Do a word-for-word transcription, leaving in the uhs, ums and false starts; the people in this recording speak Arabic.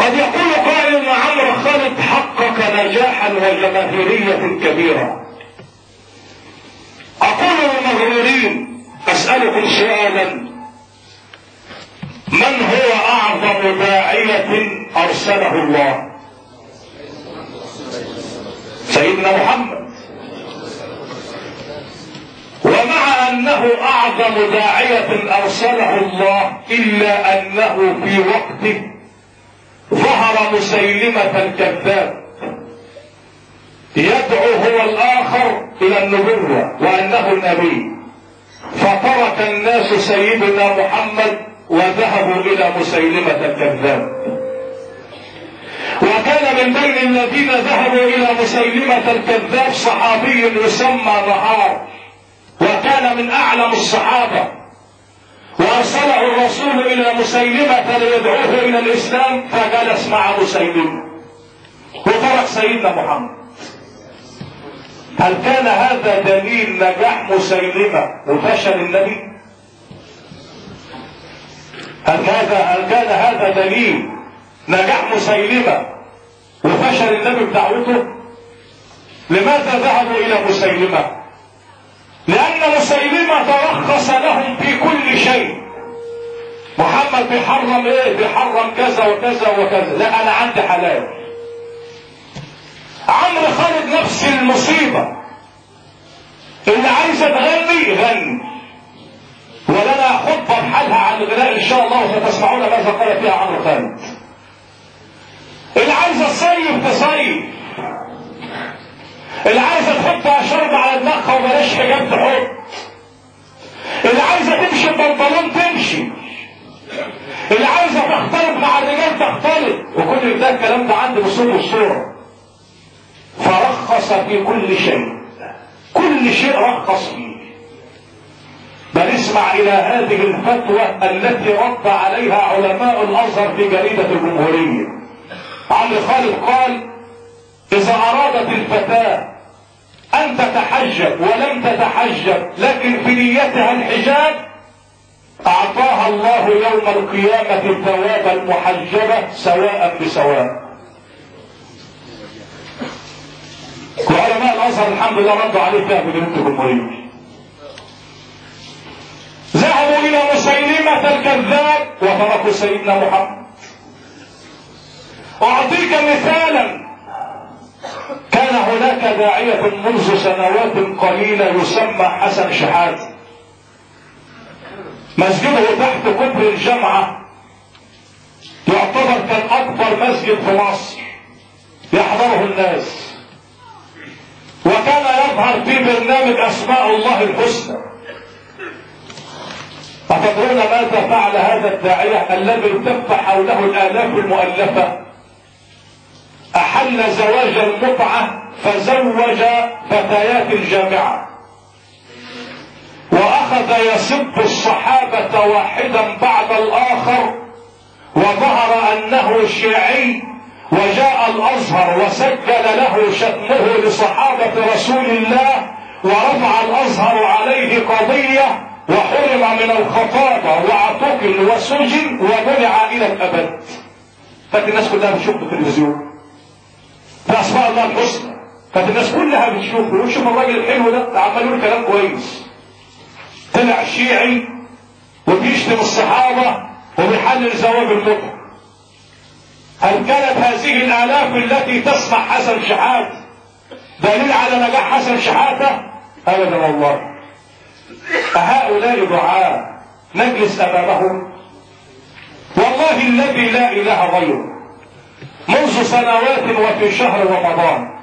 قد يقول قائل ان عمرو خالد حقق نجاحا وجماهيرية كبيرة. اقول للمغرورين اسألكم سؤالا: من هو اعظم داعية ارسله الله؟ سيدنا محمد. ومع انه اعظم داعية ارسله الله الا انه في وقته ظهر مسيلمة الكذاب يدعو هو الاخر الى النبوة وانه النبي، فترك الناس سيدنا محمد وذهبوا الى مسيلمة الكذاب. وكان من بين الذين ذهبوا الى مسيلمة الكذاب صحابي يسمى نهار، وكان من اعلم الصحابة، وارسله الرسول الى مسيلمة ليدعوه الى الاسلام، فجلس مع مسيلمة وترك سيدنا محمد. هل كان هذا دليل نجاح مسيلمة وفشل النبي؟ هل هذا هل كان هذا دليل نجاح مسيلمة وفشل النبي بدعوته؟ لماذا ذهبوا الى مسيلمة؟ لان مسيلمة ترخص لهم في كل شيء. محمد بيحرم ايه؟ بيحرم كذا وكذا وكذا، لا انا عندي حلال. عمرو خالد نفس المصيبة، اللي عايزة تغني غني، ولنا خطبة بحالها عن الغناء ان شاء الله وستسمعون ماذا قال فيها عمرو خالد. اللي عايزة تصيف تصيف، اللي عايزة تحط شرب على دماغها وبلاش حجاب تحط، اللي عايزة تمشي ببنطلون تمشي، اللي عايزة تختلط مع الرجال تختلط، وكل ده الكلام ده عندي بالصوت والصورة. فرخص في كل شيء، كل شيء رخص فيه. بل اسمع الى هذه الفتوى التي رد عليها علماء الازهر في جريدة الجمهورية. عمرو خالد قال: اذا ارادت الفتاة ان تتحجب ولم تتحجب لكن في نيتها الحجاب، اعطاها الله يوم القيامة ثواب المحجبة سواء بسواء. وعلماء الازهر الحمد لله ردوا عليه فيها في جريدة الجمهورية. ذهبوا الى مسيلمة الكذاب وتركوا سيدنا محمد. اعطيك مثالا: كان هناك داعية منذ سنوات قليلة يسمى حسن شحاتة، مسجده تحت كوبري الجامعة يعتبر كان اكبر مسجد في مصر يحضره الناس، وكان يظهر في برنامج اسماء الله الحسنى. أتدرون ماذا فعل هذا الداعية الذي التف حوله الآلاف المؤلفة؟ أحل زواج المتعة فزوج فتيات الجامعة، وأخذ يسب الصحابة واحدا بعد الآخر، وظهر أنه شيعي، وجاء الأزهر وسجل له شتمه لصحابة رسول الله، ورفع الأزهر عليه قضية، وحرم من الخطابة واعتقل وسجن ومنع الى الابد. كانت الناس كلها بتشوف التلفزيون في اسماء الله الحسنى، كانت الناس كلها بتشوف وشوف الراجل الحلو ده عمال يقول كلام كويس، طلع شيعي وبيشتم الصحابة وبيحلل زواج المتعة. هل كانت هذه الالاف التي تسمع حسن شحاتة دليل على نجاح حسن شحاتة؟ ابدا والله. أهؤلاء دعاء نجلس أمامهم؟ والله الذي لا إله غيره، منذ سنوات وفي شهر رمضان